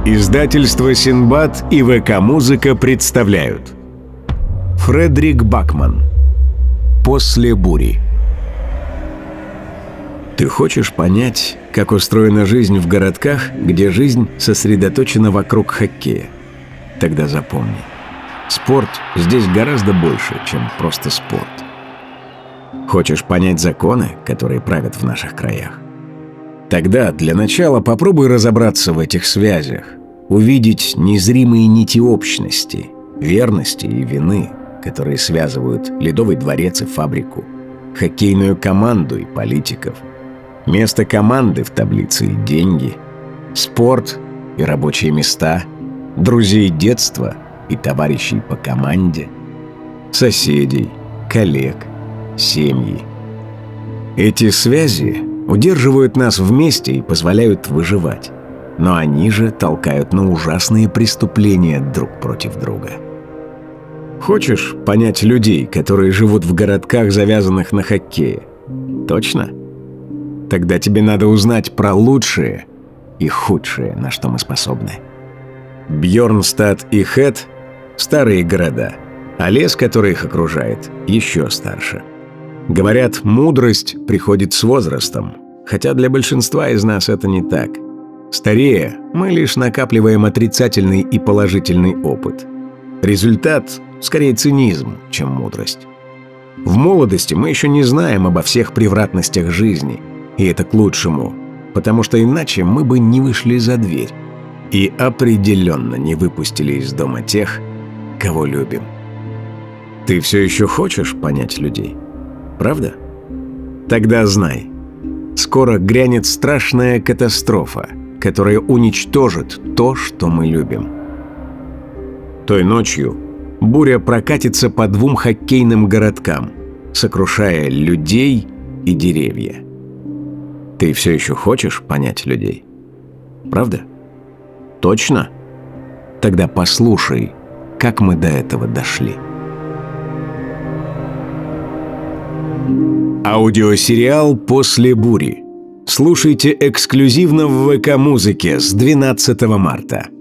Издательство «Синбад» и ВК-музыка представляют. Фредерик Бакман. «После бури». Ты хочешь понять, как устроена жизнь в городках, где жизнь сосредоточена вокруг хоккея? Тогда запомни. Спорт здесь гораздо больше, чем просто спорт. Хочешь понять законы, которые правят в наших краях? Тогда для начала попробуй разобраться в этих связях, увидеть незримые нити общности, верности и вины, которые связывают Ледовый дворец и фабрику, хоккейную команду и политиков, место команды в таблице и деньги, спорт и рабочие места, друзей детства и товарищей по команде, соседей, коллег, семьи. Эти связи удерживают нас вместе и позволяют выживать, но они же толкают на ужасные преступления друг против друга. Хочешь понять людей, которые живут в городках, завязанных на хоккее? Точно? Тогда тебе надо узнать про лучшее и худшее, на что мы способны. Бьорнстад и Хэт – старые города, а лес, который их окружает, еще старше. Говорят, мудрость приходит с возрастом, хотя для большинства из нас это не так. Старея, мы лишь накапливаем отрицательный и положительный опыт. Результат – скорее цинизм, чем мудрость. В молодости мы еще не знаем обо всех превратностях жизни, и это к лучшему, потому что иначе мы бы не вышли за дверь и определенно не выпустили из дома тех, кого любим. Ты все еще хочешь понять людей? Правда? Тогда знай, скоро грянет страшная катастрофа, которая уничтожит то, что мы любим. Той ночью буря прокатится по 2 хоккейным городкам, сокрушая людей и деревья. Ты все еще хочешь понять людей? Правда? Точно? Тогда послушай, как мы до этого дошли. Аудиосериал «После бури». Слушайте эксклюзивно в ВК-музыке с 12 марта.